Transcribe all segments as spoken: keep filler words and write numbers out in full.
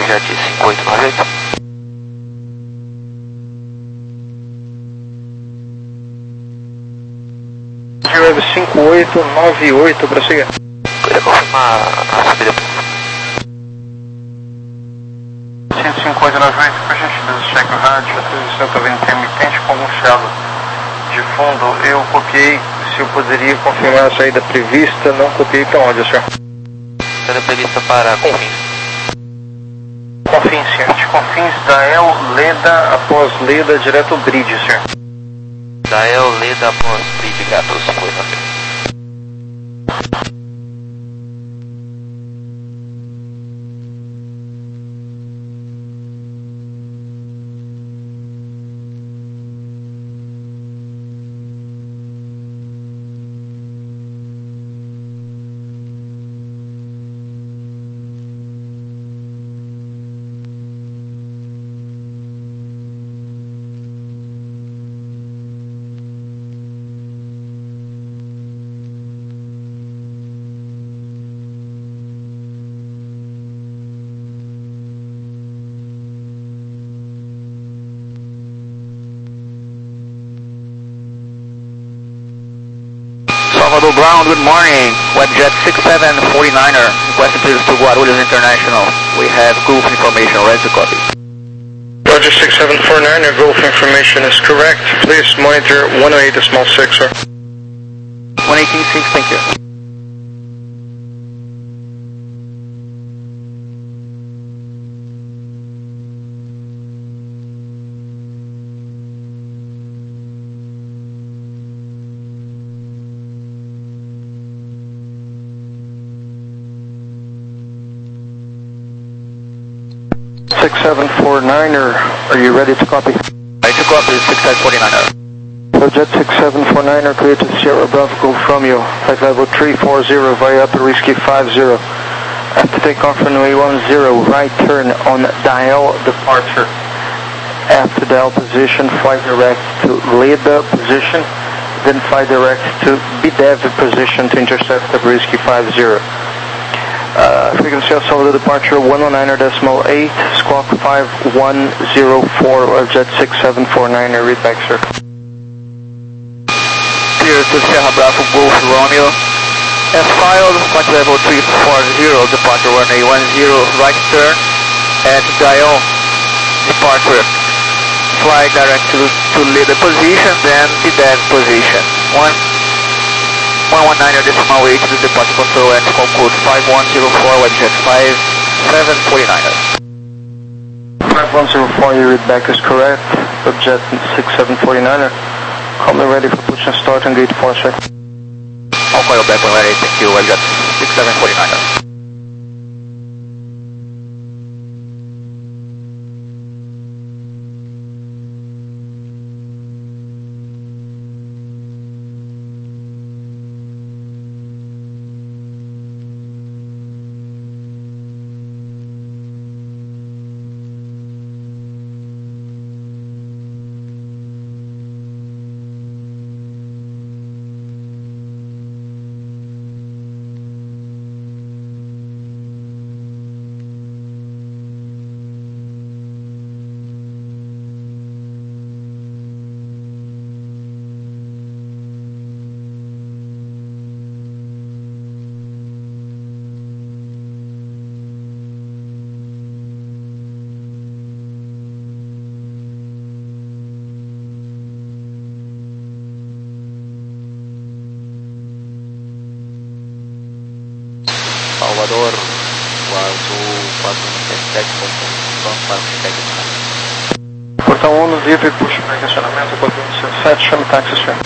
Jet cinco oito nove oito. Web cinco oito nove oito, prossiga. Queria confirmar a subida. cinco oito nove oito, por gentileza, cheque o rádio, a transmissão está vindo intermitente com algum chiado de fundo. Eu copiei, se eu poderia confirmar a saída prevista, não copiei para onde, senhor? Saída prevista para Confins. Confins, senhor. De Confins, Dael, Leda, após Leda, direto ao Bridge, senhor. Dael, Leda, após Bridge, gato cinco oito nove oito. Salvador Ground, good morning. Webjet six seven four niner, requesting please to Guarulhos International. We have Gulf information, ready to copy. Roger six seven four niner, Gulf information is correct. Please monitor one oh eight small six, sir. one eighteen six, thank you. six seven four niner, are you ready to copy? Ready to copy, six seven four niner. Jet six seven four niner, clear to Sierra Bravo, Gulf Romeo, flight level three four zero via Upper Whiskey five zero. After takeoff runway one zero, right turn on Dial departure. After Dial position, fly direct to Leda position, then fly direct to B D E V position to intercept Upper Whiskey five zero. Uh, frequency of Salvador departure one oh nine decimal eight, squawk five one zero four, of Jet six seven four niner, read back, sir. Clear to Sierra Bravo, Gulf Romeo. As filed, flight level three four zero, departure runway one zero, right turn at Dial departure. Fly direct to, to Leda position, then B D E V position. one one nine decimal eight to departure control at call code five one zero four, Webjet five seven four niner. five one zero four, your read back is correct. Webjet six seven four niner. Call me ready for push and start on gate four, sir. I'll call you back when ready, thank you, Webjet six seven four niner. Salvador, quatro quatro sete ponto quatro sete. Portão um, livre, push para estacionamento, quatro um sete, chame táxi, senhor.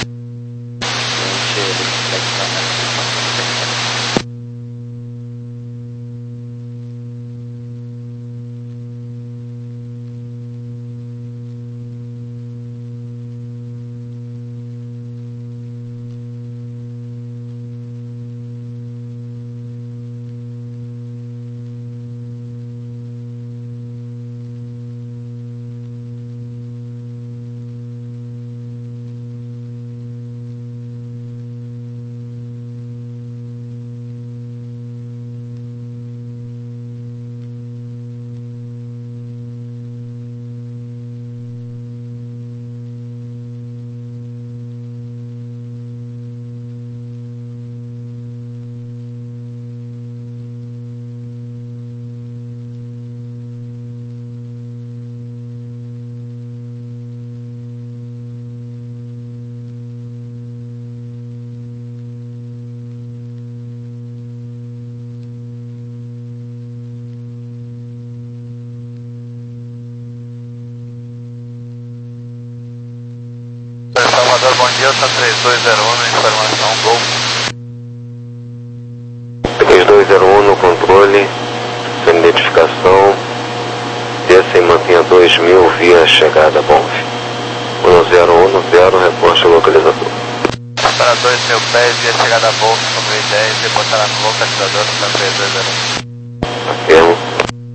Salvador, bom dia, Santa três dois zero um, informação, gol. três dois zero um no controle, sem identificação, desça e mantenha dois mil via chegada Bonf. um zero um zero, reporte localizador. Para dois mil pés, via chegada Bonf, sobre dez, reportará no localizador no Santa três dois zero um. Afirmo.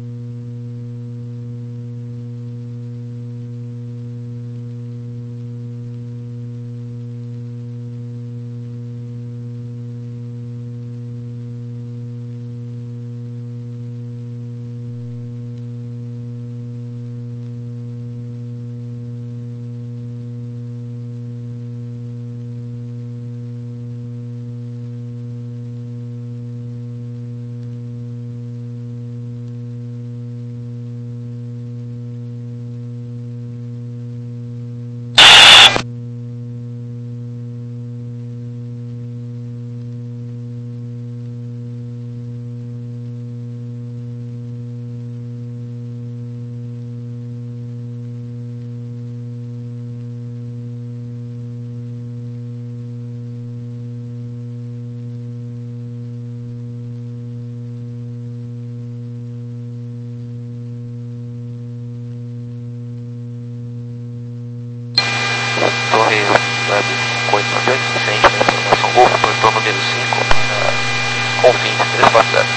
Torre Web cinco oito nove oito, frente da informação Golf, portão número cinco, para Confins três quatro zero.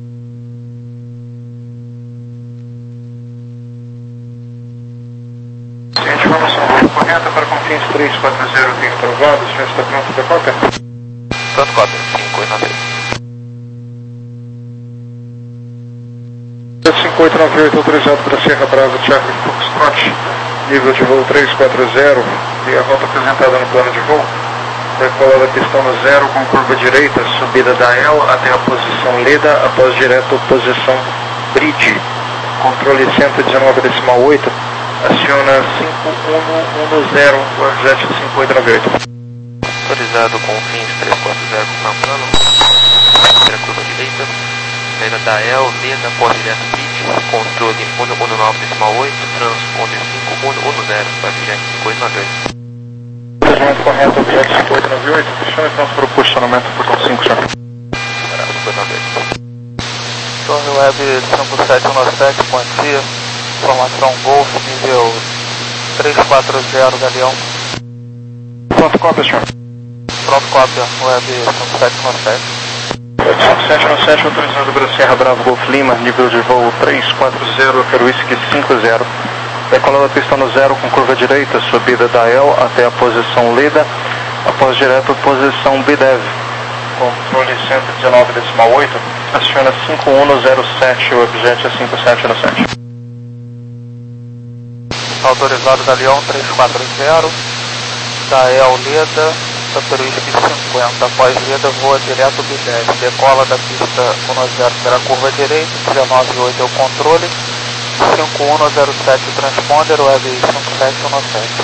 Ciente, informação Golf correta para Confins três quatro zero, tem aprovado, o senhor está pronto para cópia? Pronto, cópia, cinco oito nove oito. cinco oito nove oito autorizado para Sierra Brava, Charlie Foxtrot, nível de voo três quatro zero, e a rota apresentada no plano de voo, decolada a pistão no zero com curva direita, subida da L até a posição Leda, após direto posição Bridge, controle cento e dezenove decimal oito, aciona cinco um um zero, o Jet cinco oito nove oito. Autorizado com fins três quatro zero com não plano, primeira curva direita, saída da L, Leda, após direto Bridge, controle cento e dezenove decimal oito, transponder cinco um um zero, para Jet cinco oito nove oito. Posicionamento correto, objeto cinco oito nove oito, chame pronto para o posicionamento portão cinco, senhor. Torre Web cinco sete um sete, quantia, informação Golf, nível três quatro zero, Galeão. Pronto, cópia, senhor. Pronto, cópia, Web cinco sete um sete. cinco sete um sete, autorizado para Sierra Bravo Golf Lima, nível de voo três quatro zero, quero whisky cinco zero. Decolada a pistão no zero com curva direita, subida da L até a posição Leda, após direto posição B D E V. Controle cento e dezenove decimal oito, aciona cinco um zero sete, o objeto é cinco sete um sete. Autorizado da Leão três quatro zero, da L Leda, Santa Whisky cinquenta, após Leda voa direto B D E V, decola da pista um zero pela curva direita, dezenove oito é o controle, cinco um zero sete o transponder, Web cinco sete um sete.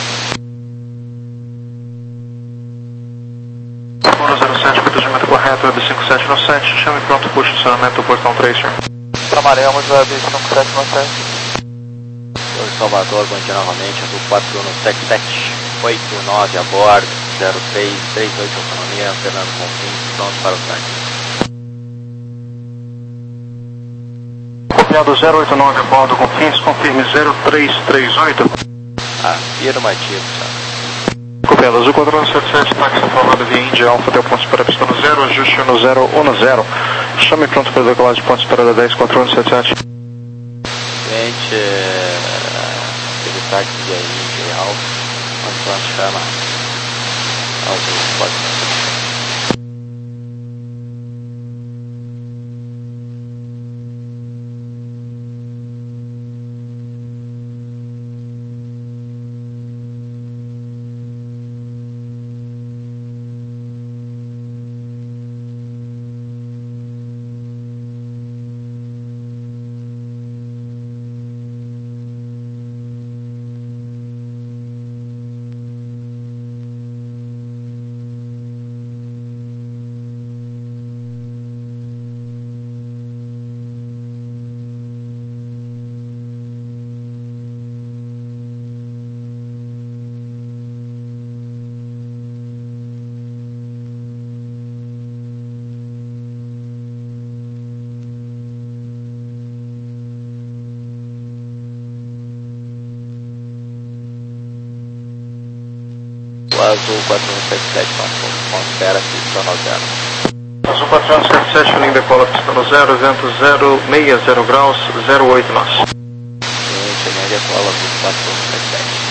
cinco um zero sete, procedimento correto, Web cinco sete um sete, chame pronto para o posicionamento do portão três, senhor. Chamaremos Web cinco sete um sete. Torre Salvador, bom dia novamente, do quatro um sete sete oito nove a bordo, zero três três oito autonomia, Fernando Confins, pronto para o táxi. Copiado zero oito nove a bordo Confins, confirme zero três três oito. Afirmativo, senhor. Copiado Azul quatro um sete sete, táxi formado via Índia, Alfa, deu pontos para a pista no zero, ajuste no zero um zero. Chame pronto para decolar de pontos para dez quatro um sete sete. Gente, aquele táxi via Índia e Alfa, onde pronto chama Azul quatro um sete sete. Azul quatro um sete sete, considera pista no zero. Azul quatro um sete sete, Feeling decola pista no zero, vento zero seis zero graus, zero oito nós. Gente, linha decola Azul quatro um sete sete.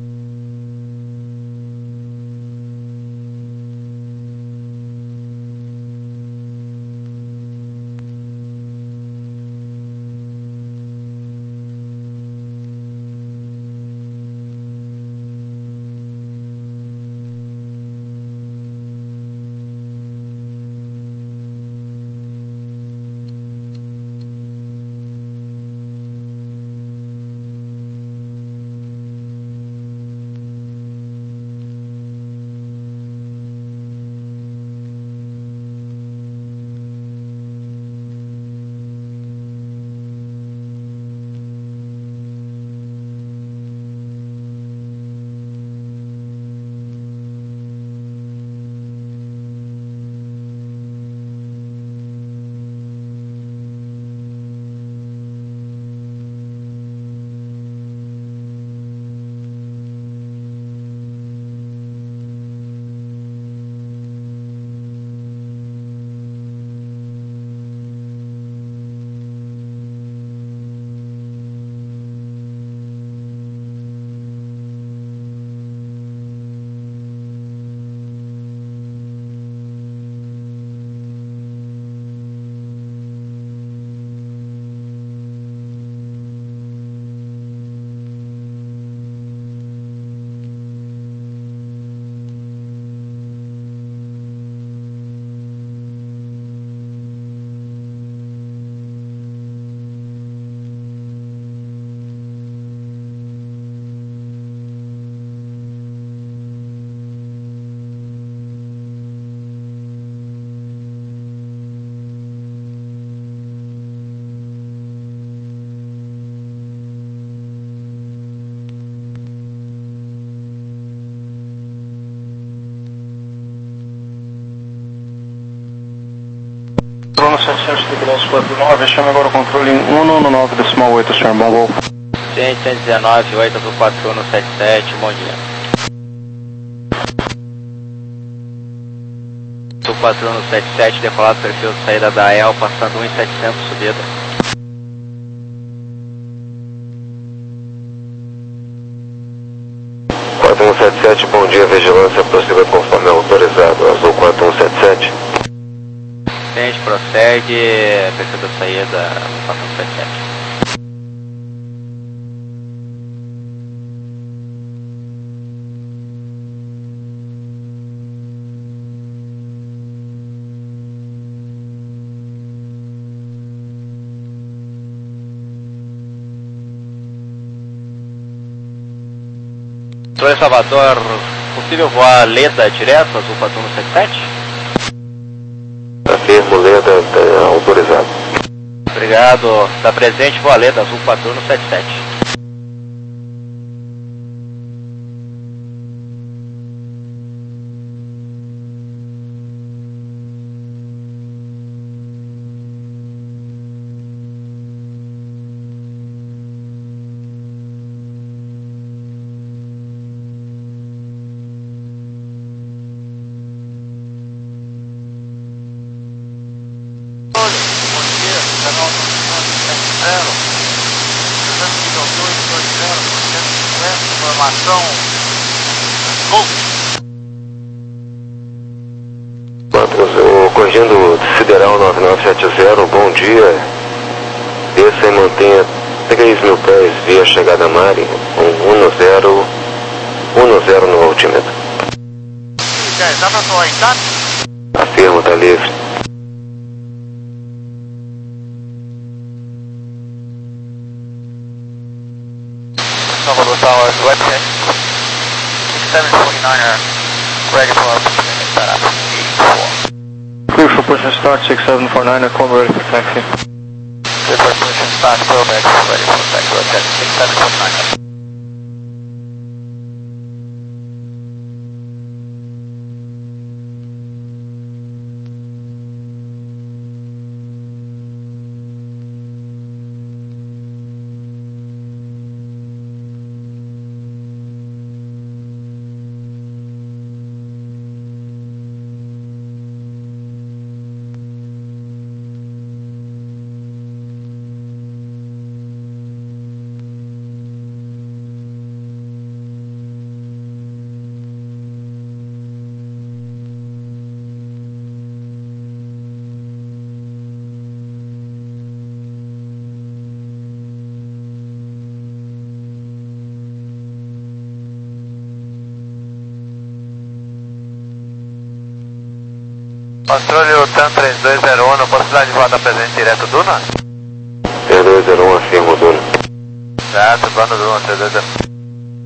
Bruno setecentos de Grosso quatro nove, chame agora o controle em um um nove decimal oito, senhor, bom voo. cento e dezenove, oito Azul quatro um sete sete, bom dia. Azul quatro um sete sete, decolado perfil de saída da E L, passando um mil e setecentos subida. quatro um sete sete, bom dia, vigilância, prossiga conforme autorizado, Azul quatro um sete sete. Gente, prossegue, perfil da saída, quatro um sete sete. Controle Salvador, possível voar Leda direto, Azul quatro um sete sete? Afirmo, Leda, é, autorizado. Obrigado, está presente, voa Leda, Azul quatro um sete sete. Informação O corrigindo Sideral nove nove sete zero, bom dia. Desça e mantenha três mil pés via chegada Mari, com um zero, um zero no altímetro. dá pra falar em tato? Afirmo, tá livre. Salvador Tower, website seven forty-niner, ready for opportunity setup, eighty-four. Clear for push and start, six seven four niner, call ready for taxi. Clear for push and start, Quebec, ready for taxi, roger, six seven four niner. Controle TAM três dois zero um, possibilidade de volta presente direto Duna? três dois zero um, afirmo Duna. Certo, plano Duna, três dois zero um.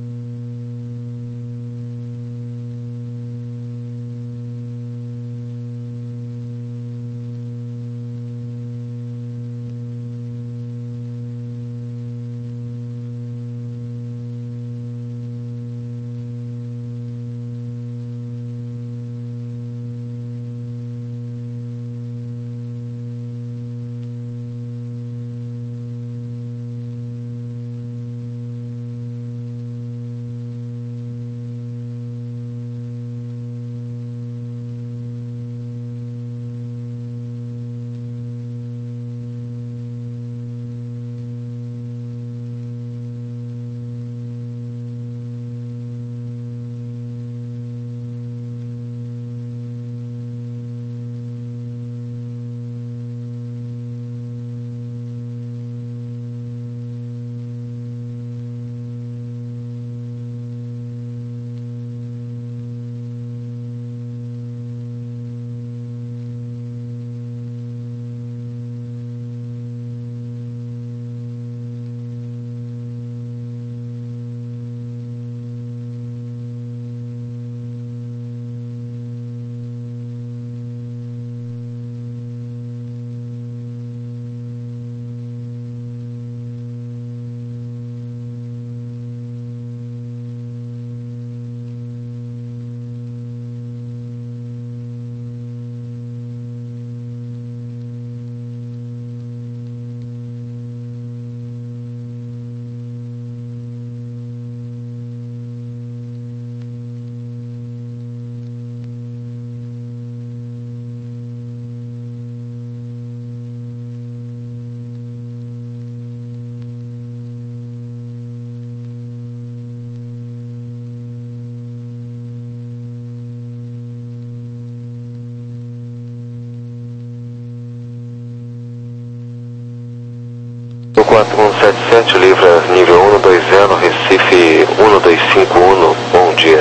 quatro um sete sete, livra nível um dois zero, Recife um dois cinco um, bom dia.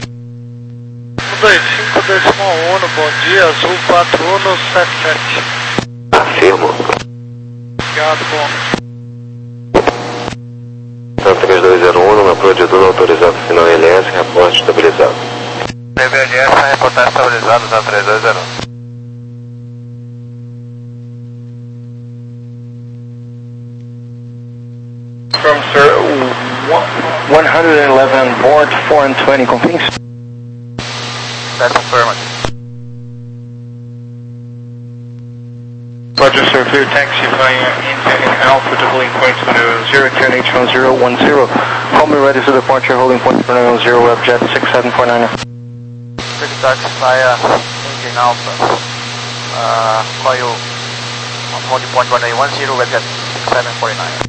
um dois cinco decimal um, bom dia, Azul quatro um sete sete. Afirmo. Obrigado, bom. TAM três dois zero um, na Pro de Duna autorizado, sinal L S, reporte estabilizado. T V L S, reportar estabilizado, TAM três dois zero um. From sir, one eleven board, four and twenty, confirms? That's affirmative. Roger, sir, clear taxi via India in Alpha to holding point zero ten H one zero one zero. Call me ready to departure, holding point zero, Webjet six seven four nine. Clear taxi via India in Alpha. Uh, call you on holding point one zero, Webjet six seven four nine.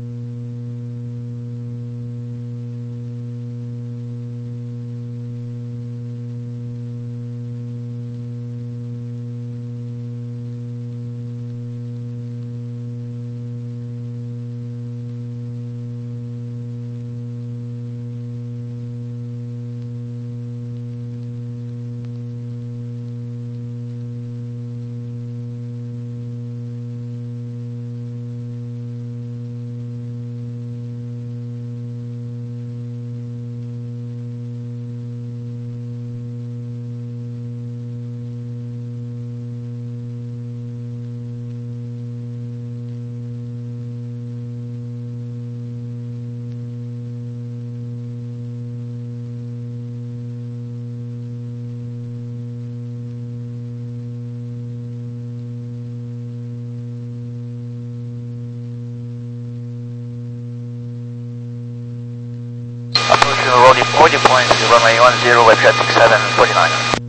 Approaching holding point, runway one zero, Webjet six seven four nine.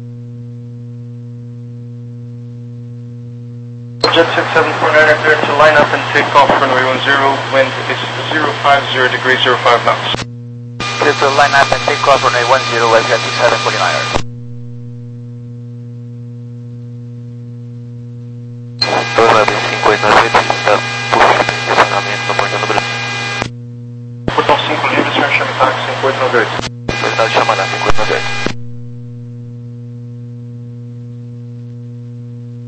Jet six seven four nine, clear to line up and take off, runway one zero, wind is zero five zero degrees, zero five knots. Clear to line up and take off, runway one zero, Webjet six seven four nine. dois nove cinco oito nove oito, está possível estacionamento no portão do Brasil. Portão cinco livre, senhor chame táxi cinco oito nove oito. Terminal de chamada cinco oito nove oito.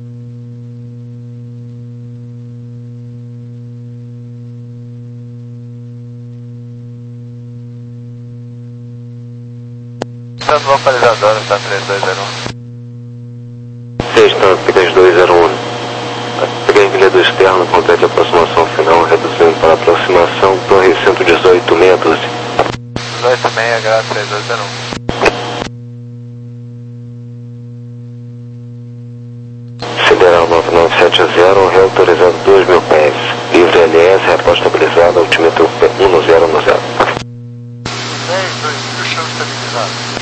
Tanto localizador, tá três dois zero um. seis, tanto três dois zero um. Peguei milha do externo, complete a aproximação final, reduzindo para aproximação, torre cento e dezoito, meia dúzia. dezoito seis, grau três dois zero um. Sideral nove nove sete zero, reautorizado dois mil pés. Livre L S, reposta estabilizada, altímetro um zero um zero. dez, dois mil, chão estabilizado.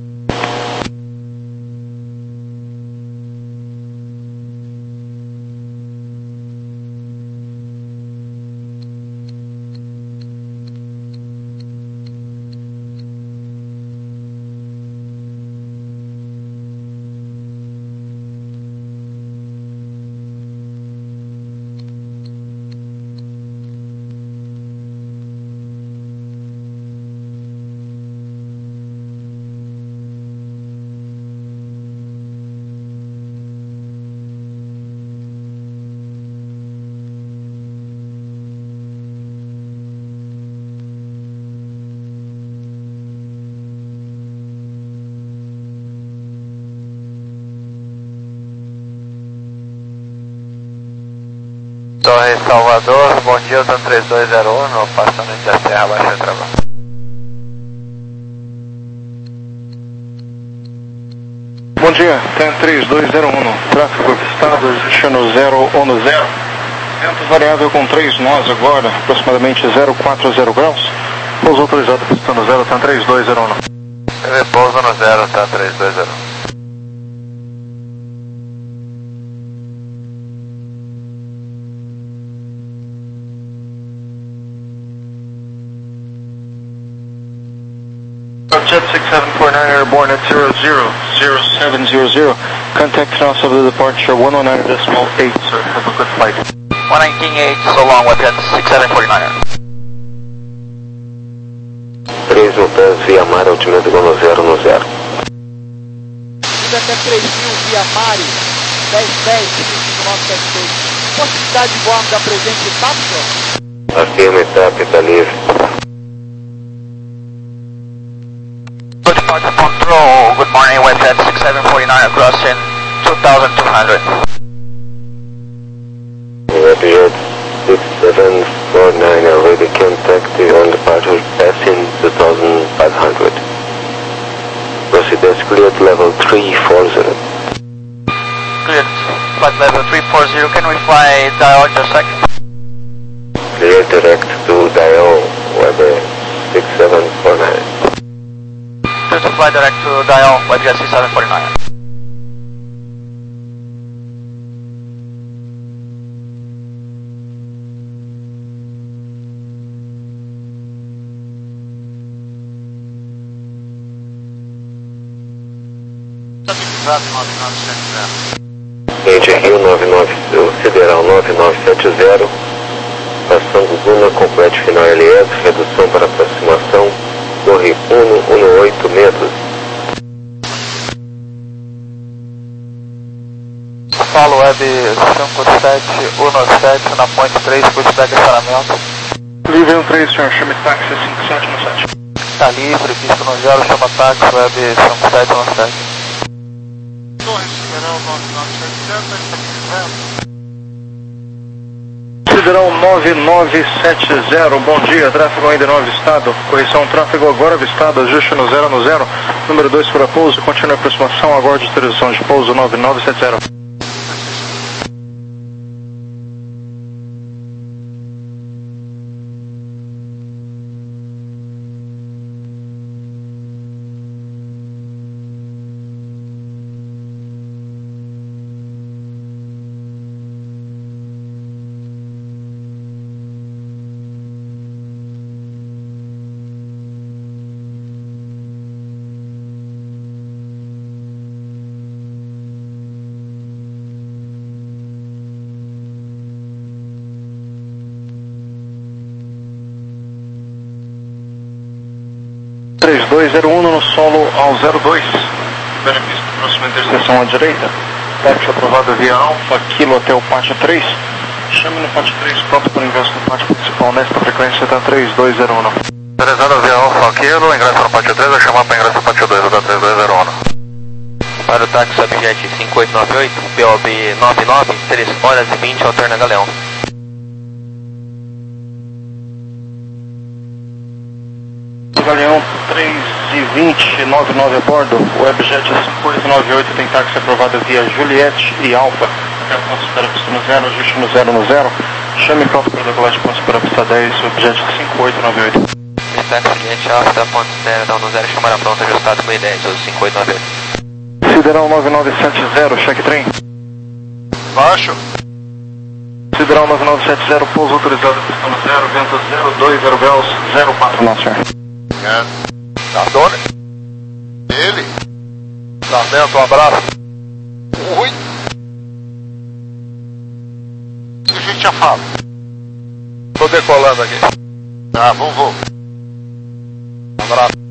Torre Salvador, bom dia, Tan três dois zero um, passando entre a Serra Baixa Travão. Bom dia, Tan três dois zero um, tráfego avistado, destino zero um zero. Vento variável com três nós agora, aproximadamente zero quatro zero graus. Pouso autorizado, pistando zero, Tan três dois zero um. Pouso no zero, Tan três dois zero um. Jet six seven four nine airborne at zero zero zero seven zero zero. Contact us of the departure one oh nine decimal eight, sir. Have a good flight. one nineteen eight, so long with Jet six seven four nine. três mil pés via mar, altímetro igual a zero no zero. Subindo até três mil via Mari, dez dez, cinco nove sete seis. Possibilidade de voar da presente TAP? Afirma etapa, está livre. Departure control, good morning, with Jet six seven four nine, crossing two thousand two hundred. Jet six seven four nine, already contacted on departure, passing two thousand five hundred. Proceed cleared level three four zero. Cleared, flight level three four zero, can we fly dial just a second? Clear direct to dial, weather six seven four nine. Clear to fly direct to dial, with Jet six seven four nine. Cliente Rio nove nove, Sideral nove nove sete zero, passando Duna, complete final L S, redução para aproximação, torre um um oito metros. Paulo Web cinco sete um sete na ponte três, quantidade de estacionamento. Livre um três, senhor, chame táxi cinco sete um sete. Está livre, pista no zero, chama táxi, Web cinco sete um sete. Torre Sideral nove nove sete zero, está Sideral nove nove sete zero, bom dia, tráfego ainda não avistado, correção tráfego agora avistado, ajuste no zero no zero, número dois para pouso, continue a aproximação, aguarde autorização de pouso nove nove sete zero. três dois zero um no solo ao zero dois, benefício da próxima interseção à direita, táxi aprovado via Alfa, Kilo até o pátio três, chame no pátio três, pronto para o ingresso no pátio principal, nesta frequência está três dois zero um. Autorizado via Alfa, Kilo, ingresso no pátio três, vou chamar para ingresso no pátio dois, está três dois zero um. Para o táxi Subjet cinco oito nove oito, P O B nove nove, três horas e vinte, alterna Galeão. Galeão três e vinte, nove nove a bordo, Webjet cinco oito nove oito tem táxi aprovado via Juliette e Alfa. Atmosfera pista no zero, ajuste no zero no zero. Chame o próprio decolagem para atmosfera pista dez, Webjet cinco oito nove oito. Táxi Juliette Alfa, ponto zero, down no zero, chamada pronta, ajustado com I dez, cinco oito nove oito. Sideral nove nove sete zero, check trem. Baixo. Sideral nove nove sete zero, pouso autorizado, pista no zero, vento zero dois, zero graus, zero quatro knots, senhor. É. Gardone. Ele. Sarmento, um abraço. Oi. O que a gente já fala? Tô decolando aqui. Tá, vamos, vamos. Um abraço.